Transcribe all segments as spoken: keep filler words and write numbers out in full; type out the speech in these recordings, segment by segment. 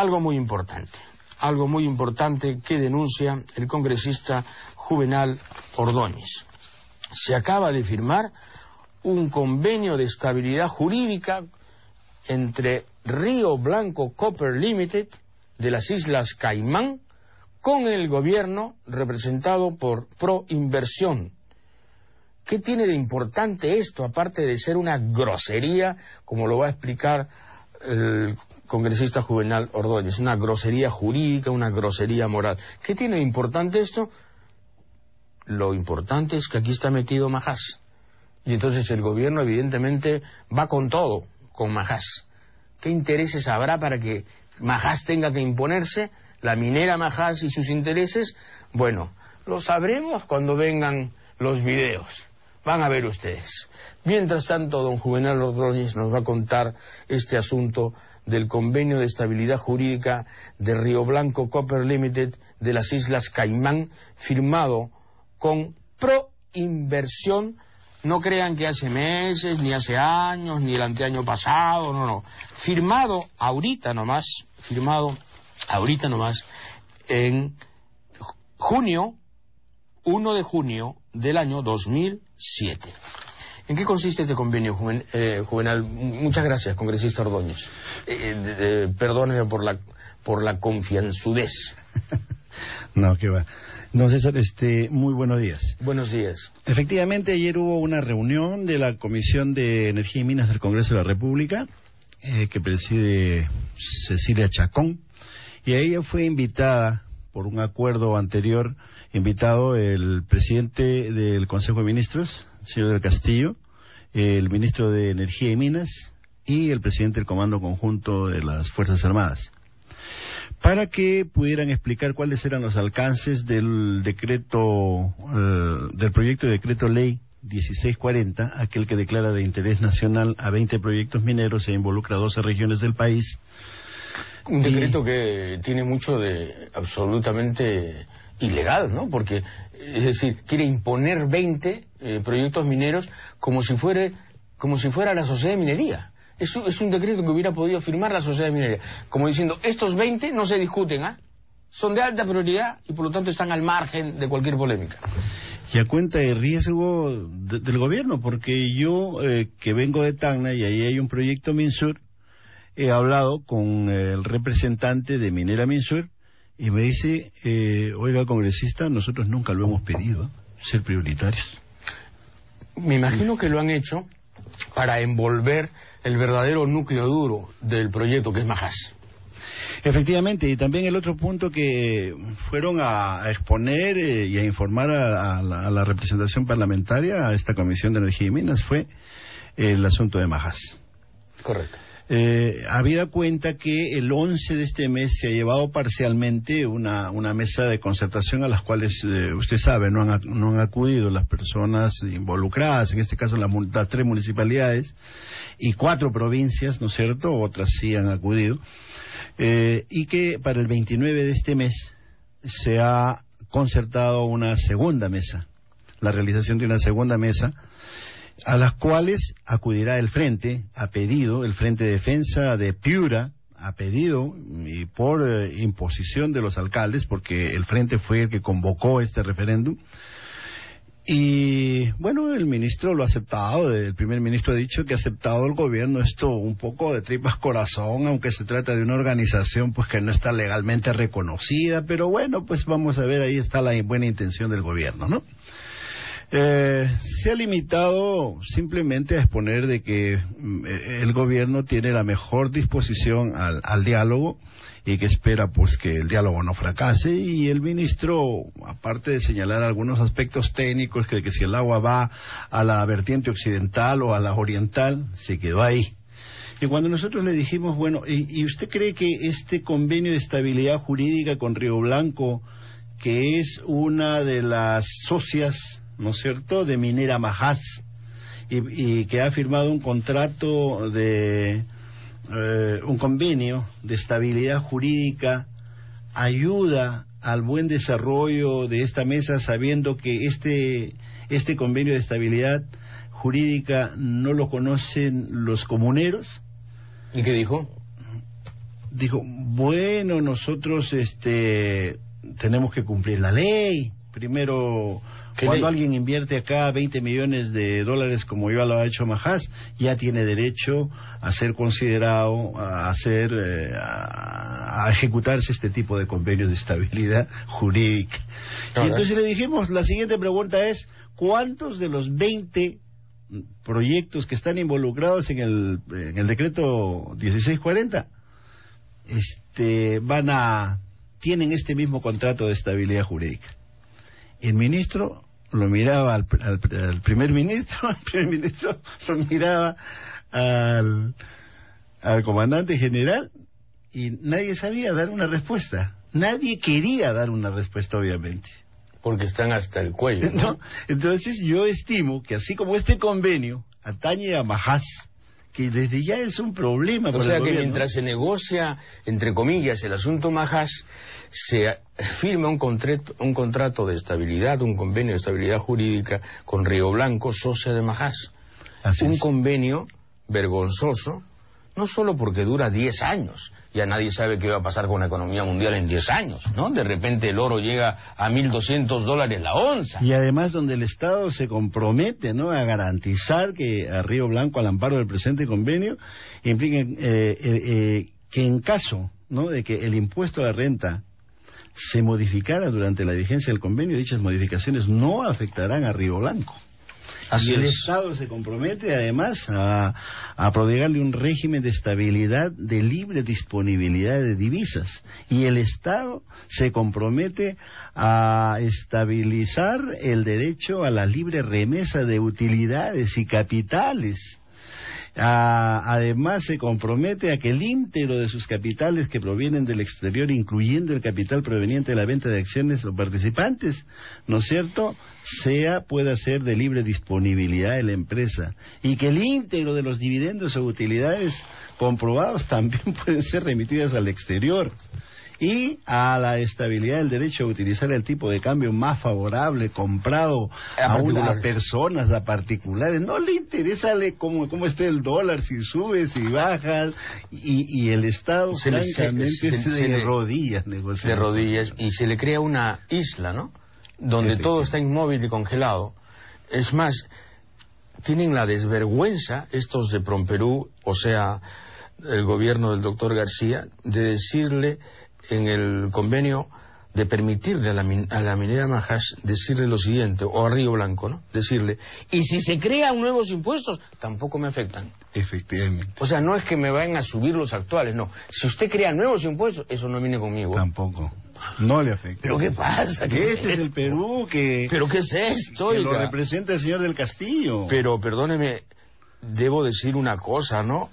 algo muy importante, algo muy importante que denuncia el congresista Juvenal Ordóñez. Se acaba de firmar un convenio de estabilidad jurídica entre Río Blanco Copper Limited de las Islas Caimán con el gobierno representado por Proinversión. ¿Qué tiene de importante esto, aparte de ser una grosería, como lo va a explicar el congresista Juvenal Ordóñez? Una grosería jurídica, una grosería moral. ¿Qué tiene de importante esto? Lo importante es que aquí está metido Majás. Y entonces el gobierno evidentemente va con todo, con Majás. ¿Qué intereses habrá para que Majás tenga que imponerse? La minera Majás y sus intereses. Bueno, lo sabremos cuando vengan los videos. Van a ver ustedes. Mientras tanto, don Juvenal Ordóñez nos va a contar este asunto del convenio de estabilidad jurídica de Río Blanco Copper Limited de las Islas Caimán, firmado con Proinversión. No crean que hace meses, ni hace años, ni el anteaño pasado, no, no. Firmado ahorita nomás, firmado ahorita nomás, en junio, primero de junio del año dos mil siete. ¿En qué consiste este convenio, Juven, eh, Juvenal? Muchas gracias, congresista Ordóñez. Eh, eh, perdóneme por la, por la confianzudez. No, qué va. No, César, este, muy buenos días. Buenos días. Efectivamente, ayer hubo una reunión de la Comisión de Energía y Minas del Congreso de la República, eh, que preside Cecilia Chacón, y a ella fue invitada, por un acuerdo anterior, invitado el presidente del Consejo de Ministros, señor del Castillo, el ministro de Energía y Minas y el presidente del Comando Conjunto de las Fuerzas Armadas, para que pudieran explicar cuáles eran los alcances del decreto, eh, del proyecto de decreto ley dieciséis cuarenta, aquel que declara de interés nacional a veinte proyectos mineros e involucra a doce regiones del país. Un decreto y... que tiene mucho de absolutamente ilegal, ¿no? Porque, es decir, quiere imponer veinte eh, proyectos mineros como si fuera, como si fuera la sociedad de minería. Es un, es un decreto que hubiera podido firmar la sociedad de minería, como diciendo, estos veinte no se discuten, ¿ah? ¿eh? Son de alta prioridad y por lo tanto están al margen de cualquier polémica. Y a cuenta de riesgo de, del gobierno, porque yo, eh, que vengo de Tacna y ahí hay un proyecto Minsur, he hablado con el representante de Minera Minsur y me dice, eh, oiga, congresista, nosotros nunca lo hemos pedido, ser prioritarios. Me imagino que lo han hecho para envolver el verdadero núcleo duro del proyecto, que es Majás. Efectivamente, y también el otro punto que fueron a, a exponer eh, y a informar a, a, la, a la representación parlamentaria, a esta Comisión de Energía y Minas, fue el asunto de Majás. Correcto. Eh, habida cuenta que el once de este mes se ha llevado parcialmente una, una mesa de concertación a las cuales, eh, usted sabe, no han, no han acudido las personas involucradas, en este caso las, las tres municipalidades y cuatro provincias, ¿no es cierto? Otras sí han acudido, eh, y que para el veintinueve de este mes se ha concertado una segunda mesa, la realización de una segunda mesa, a las cuales acudirá el Frente, a pedido, el Frente de Defensa de Piura, a pedido y por eh, imposición de los alcaldes, porque el Frente fue el que convocó este referéndum. Y bueno, el ministro lo ha aceptado, el primer ministro ha dicho que ha aceptado el gobierno esto un poco de tripas corazón, aunque se trata de una organización pues que no está legalmente reconocida, pero bueno, pues vamos a ver, ahí está la buena intención del gobierno, ¿no? Eh, se ha limitado simplemente a exponer de que eh, el gobierno tiene la mejor disposición al, al diálogo y que espera pues que el diálogo no fracase, y el ministro, aparte de señalar algunos aspectos técnicos, que, que si el agua va a la vertiente occidental o a la oriental, se quedó ahí. Y cuando nosotros le dijimos, bueno, ¿y, y usted cree que este convenio de estabilidad jurídica con Río Blanco, que es una de las socias, ¿no es cierto?, de Minera Majás, y, y que ha firmado un contrato de eh, un convenio de estabilidad jurídica, ayuda al buen desarrollo de esta mesa, sabiendo que este este convenio de estabilidad jurídica no lo conocen los comuneros? ¿Y qué dijo? dijo, bueno, nosotros este tenemos que cumplir la ley. Primero, cuando ley? alguien invierte acá veinte millones de dólares, como ya lo ha hecho Majas, ya tiene derecho a ser considerado, a hacer, eh, a, a ejecutarse este tipo de convenios de estabilidad jurídica. Claro. Y entonces le dijimos, la siguiente pregunta es, ¿cuántos de los veinte proyectos que están involucrados en el, en el decreto dieciséis cuarenta este, van a, tienen este mismo contrato de estabilidad jurídica? El ministro lo miraba al, al, al primer ministro, el primer ministro lo miraba al, al comandante general y nadie sabía dar una respuesta. Nadie quería dar una respuesta, obviamente. Porque están hasta el cuello, ¿no? ¿No? Entonces yo estimo que así como este convenio atañe a Majas, que desde ya es un problema para o sea el que gobierno, mientras se negocia, entre comillas, el asunto Majas, se firma un contrato, un contrato de estabilidad, un convenio de estabilidad jurídica con Río Blanco, socia de Majas. Así un es. convenio vergonzoso, no solo porque dura diez años, ya nadie sabe qué va a pasar con la economía mundial en diez años, ¿no? De repente el oro llega a mil doscientos dólares la onza. Y además donde el Estado se compromete, ¿no?, a garantizar que a Río Blanco, al amparo del presente convenio, impliquen eh, eh, eh, que en caso, ¿no?, de que el impuesto a la renta se modificara durante la vigencia del convenio, dichas modificaciones no afectarán a Río Blanco. Así y el es. Estado se compromete además a, a prodigarle un régimen de estabilidad de libre disponibilidad de divisas, y el Estado se compromete a estabilizar el derecho a la libre remesa de utilidades y capitales. A, además se compromete a que el íntegro de sus capitales que provienen del exterior, incluyendo el capital proveniente de la venta de acciones o participantes, ¿no es cierto?, sea, pueda ser de libre disponibilidad de la empresa, y que el íntegro de los dividendos o utilidades comprobados también pueden ser remitidas al exterior, y a la estabilidad del derecho a utilizar el tipo de cambio más favorable comprado a, a unas personas, a particulares. No le interesa le, cómo, cómo esté el dólar, si sube, si baja, y, y el Estado se francamente se, se, se, se de le, rodillas negociando. De rodillas, y se le crea una isla, ¿no?, donde todo está inmóvil y congelado. Es más, tienen la desvergüenza estos de Promperú, o sea, el gobierno del doctor García, de decirle en el convenio, de permitirle a la, a la minera Majas decirle lo siguiente, o a Río Blanco, ¿no?, decirle, y si se crean nuevos impuestos, tampoco me afectan. Efectivamente. O sea, no es que me vayan a subir los actuales, no. Si usted crea nuevos impuestos, eso no viene conmigo. Tampoco. No le afecta. ¿Pero qué pasa? ¿Qué este es, es el Perú que... ¿Pero qué es esto? Que lo representa el señor del Castillo. Pero, perdóneme, debo decir una cosa, ¿no?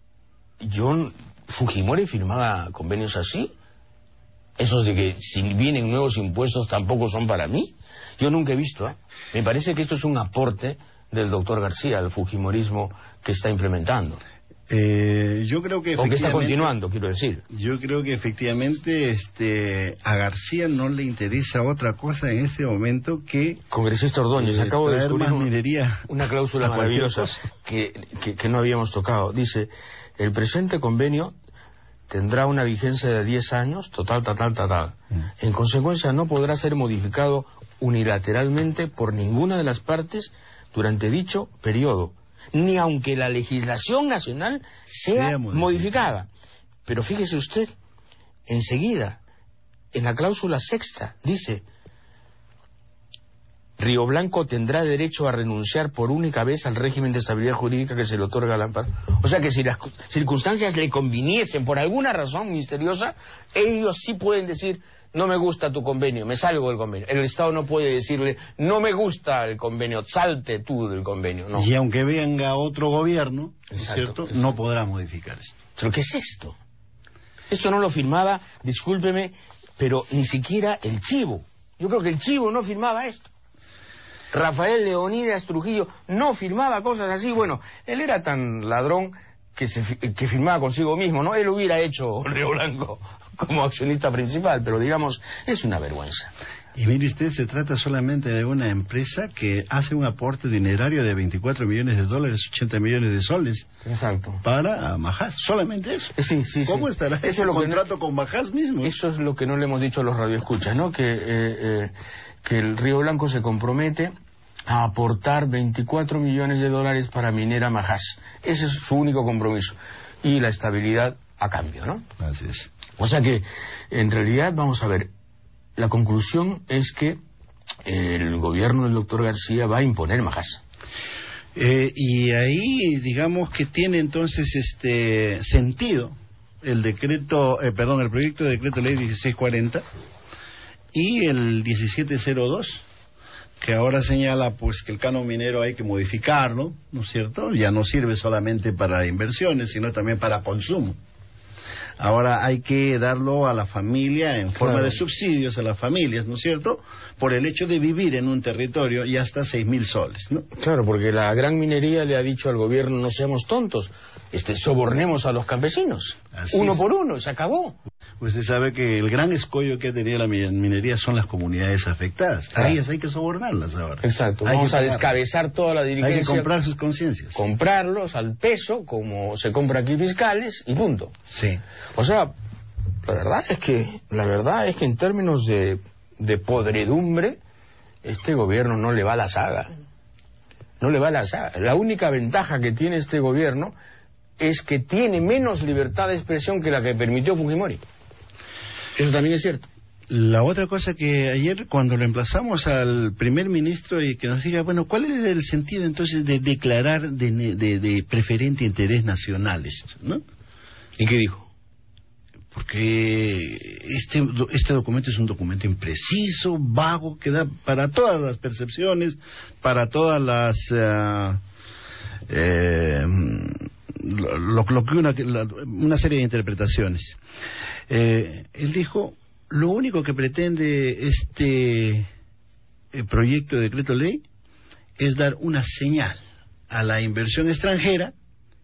Yo, Fujimori firmaba convenios así. Esos de que si vienen nuevos impuestos tampoco son para mí. Yo nunca he visto, ¿eh? Me parece que esto es un aporte del doctor García al fujimorismo que está implementando. Eh, yo creo que o que está continuando, quiero decir. Yo creo que efectivamente este, a García no le interesa otra cosa en este momento que... Congresista Ordóñez, eh, acabo de descubrir más minería una cláusula maravillosa que, que, que no habíamos tocado. Dice, el presente convenio tendrá una vigencia de diez años, total, total, total. Mm. En consecuencia, no podrá ser modificado unilateralmente por ninguna de las partes durante dicho periodo, ni aunque la legislación nacional sea, sea modificada. modificada. Pero fíjese usted, enseguida, en la cláusula sexta, dice, Río Blanco tendrá derecho a renunciar por única vez al régimen de estabilidad jurídica que se le otorga al amparo. O sea que si las circunstancias le conviniesen por alguna razón misteriosa, ellos sí pueden decir, no me gusta tu convenio, me salgo del convenio. El Estado no puede decirle, no me gusta el convenio, salte tú del convenio. No. Y aunque venga otro gobierno, exacto, ¿cierto?, exacto, no podrá modificar esto. ¿Pero qué es esto? Esto no lo firmaba, discúlpeme, pero ni siquiera el Chivo. Yo creo que el Chivo no firmaba esto. Rafael Leonidas Trujillo no firmaba cosas así. Bueno, él era tan ladrón que, se, que firmaba consigo mismo, ¿no? Él hubiera hecho Río Blanco como accionista principal, pero digamos, es una vergüenza. Y mire usted, se trata solamente de una empresa que hace un aporte dinerario de veinticuatro millones de dólares, ochenta millones de soles. Exacto. Para Majás, solamente eso. Sí, sí, ¿Cómo sí. estará eso ese es lo contrato que no, con Majás mismo? Eso es lo que no le hemos dicho a los radioescuchas, ¿no? Que, eh, eh, que el Río Blanco se compromete a aportar veinticuatro millones de dólares para Minera Majás. Ese es su único compromiso. Y la estabilidad a cambio, ¿no? Así es. O sea que, en realidad, vamos a ver, la conclusión es que el gobierno del doctor García va a imponer Majás. Eh, y ahí, digamos que tiene entonces este sentido el decreto, eh, perdón, el proyecto de decreto ley dieciséis cuarenta y el diecisiete cero dos, que ahora señala pues que el canon minero hay que modificarlo, ¿no es cierto? Ya no sirve solamente para inversiones, sino también para consumo. Ahora hay que darlo a la familia en forma claro. de subsidios a las familias, ¿no es cierto? Por el hecho de vivir en un territorio y hasta seis mil soles, ¿no? Claro, porque la gran minería le ha dicho al gobierno, no seamos tontos, este, sobornemos a los campesinos, Así uno es. por uno, se acabó. Usted sabe que el gran escollo que ha tenido la minería son las comunidades afectadas. Claro. A ellas hay que sobornarlas ahora. Exacto, hay vamos a descabezar toda la dirigencia. Hay que comprar sus conciencias. Comprarlos al peso, como se compra aquí fiscales, y punto. Sí. O sea, la verdad es que, la verdad es que en términos de, de podredumbre, este gobierno no le va a la saga. No le va a la saga. La única ventaja que tiene este gobierno es que tiene menos libertad de expresión que la que permitió Fujimori. Eso también es cierto. La otra cosa que ayer cuando lo emplazamos al primer ministro y que nos diga, bueno, ¿cuál es el sentido entonces de declarar de, de, de preferente interés nacional esto, ¿no? ¿Y qué dijo? Porque este, este documento es un documento impreciso, vago, que da para todas las percepciones, para todas las... Uh, eh, lo, lo que una, la, una serie de interpretaciones. Eh, él dijo, lo único que pretende este eh, proyecto de decreto ley es dar una señal a la inversión extranjera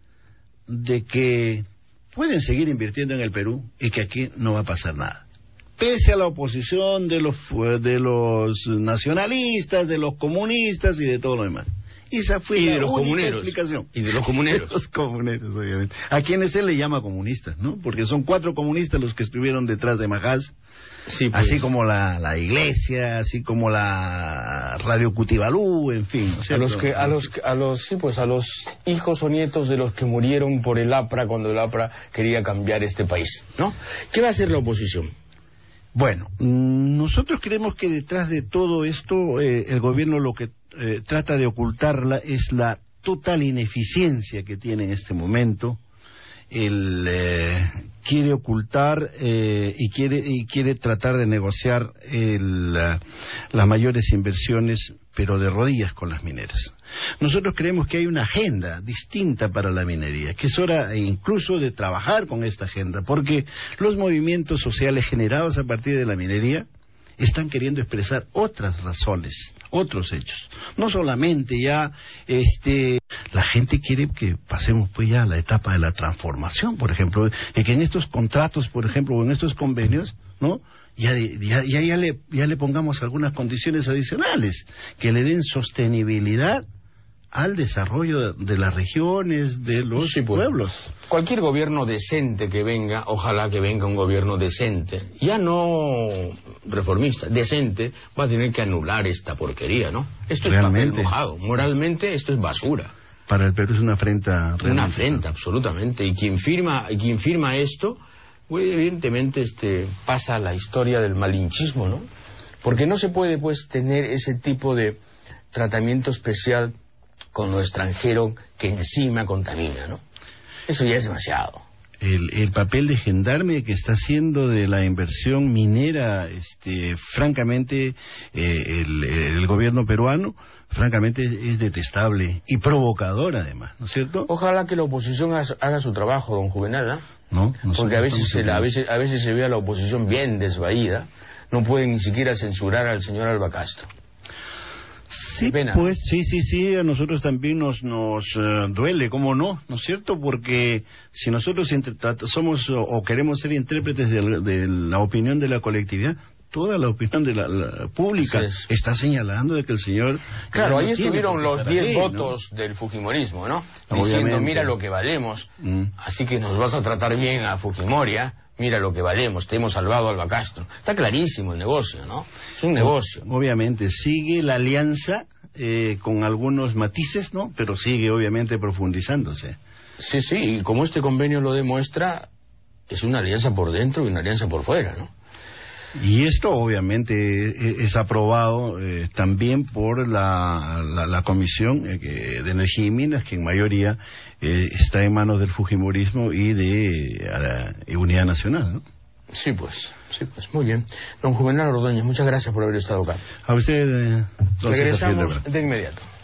de que pueden seguir invirtiendo en el Perú y que aquí no va a pasar nada. Pese a la oposición de los, de los nacionalistas, de los comunistas y de todo lo demás. Esa fue y la de los única comuneros. explicación. Y de los comuneros. De los comuneros, obviamente. A quienes él le llama comunistas, ¿no? Porque son cuatro comunistas los que estuvieron detrás de Majás. Sí, pues. Así como la, la iglesia, así como la Radio Cutibalú, en fin. ¿no? A los que, a los, a los, sí, pues a los hijos o nietos de los que murieron por el APRA cuando el APRA quería cambiar este país, ¿no? ¿Qué va a hacer la oposición? Bueno, nosotros creemos que detrás de todo esto eh, el gobierno lo que eh, trata de ocultarla es la total ineficiencia que tiene en este momento. Él eh, quiere ocultar eh, y quiere y quiere tratar de negociar el, uh, las mayores inversiones, pero de rodillas con las mineras. Nosotros creemos que hay una agenda distinta para la minería, que es hora incluso de trabajar con esta agenda, porque los movimientos sociales generados a partir de la minería están queriendo expresar otras razones, otros hechos. No solamente ya, este, la gente quiere que pasemos pues ya a la etapa de la transformación, por ejemplo, y que en estos contratos, por ejemplo, o en estos convenios, ¿no? Ya, ya, ya, ya, le, ya le pongamos algunas condiciones adicionales que le den sostenibilidad al desarrollo de las regiones, de los sí, pues, pueblos. Cualquier gobierno decente que venga, ojalá que venga un gobierno decente, ya no reformista, decente, va a tener que anular esta porquería, ¿no? Esto Realmente. es papel mojado, moralmente esto es basura. Para el Perú es una afrenta. Una afrenta, absolutamente, y quien firma, quien firma esto, pues, evidentemente este, pasa a la historia del malinchismo, ¿no? Porque no se puede pues tener ese tipo de tratamiento especial con lo extranjero que encima contamina, ¿no? Eso ya es demasiado. El, el papel de gendarme que está haciendo de la inversión minera, este, francamente, eh, el, el gobierno peruano, francamente es detestable y provocador además, ¿no es cierto? Ojalá que la oposición haga, haga su trabajo, don Juvenal, ¿eh? ¿No? Porque a veces, se la, a, veces, a veces se ve a la oposición bien desvaída, no pueden ni siquiera censurar al señor Alba Castro. Sí, pues sí, sí, sí, a nosotros también nos nos uh, duele, ¿cómo no? ¿No es cierto? Porque si nosotros somos o, o queremos ser intérpretes de, de la opinión de la colectividad, toda la opinión de la, la pública es. está señalando de que el señor... Claro, ahí estuvieron los diez votos, ¿no?, del fujimorismo, ¿no? Obviamente. Diciendo, mira lo que valemos, mm. así que nos vas a tratar bien a Fujimori, ¿eh? Mira lo que valemos, te hemos salvado a Alba Castro. Está clarísimo el negocio, ¿no? Es un negocio. Obviamente, sigue la alianza eh, con algunos matices, ¿no? Pero sigue obviamente profundizándose. Sí, sí, y como este convenio lo demuestra, es una alianza por dentro y una alianza por fuera, ¿no? Y esto obviamente es aprobado eh, también por la, la, la Comisión eh, de Energía y Minas, que en mayoría eh, está en manos del fujimorismo y de eh, Unidad Nacional, ¿no? Sí, pues, sí, pues, muy bien. Don Juvenal Ordóñez, muchas gracias por haber estado acá. A usted... Eh, Regresamos de inmediato.